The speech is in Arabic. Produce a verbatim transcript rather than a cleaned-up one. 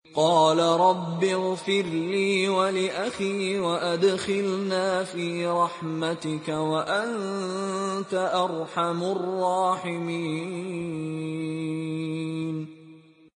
قال رب اغفر لي ولأخي وأدخلنا في رحمتك وأنت أرحم الراحمين.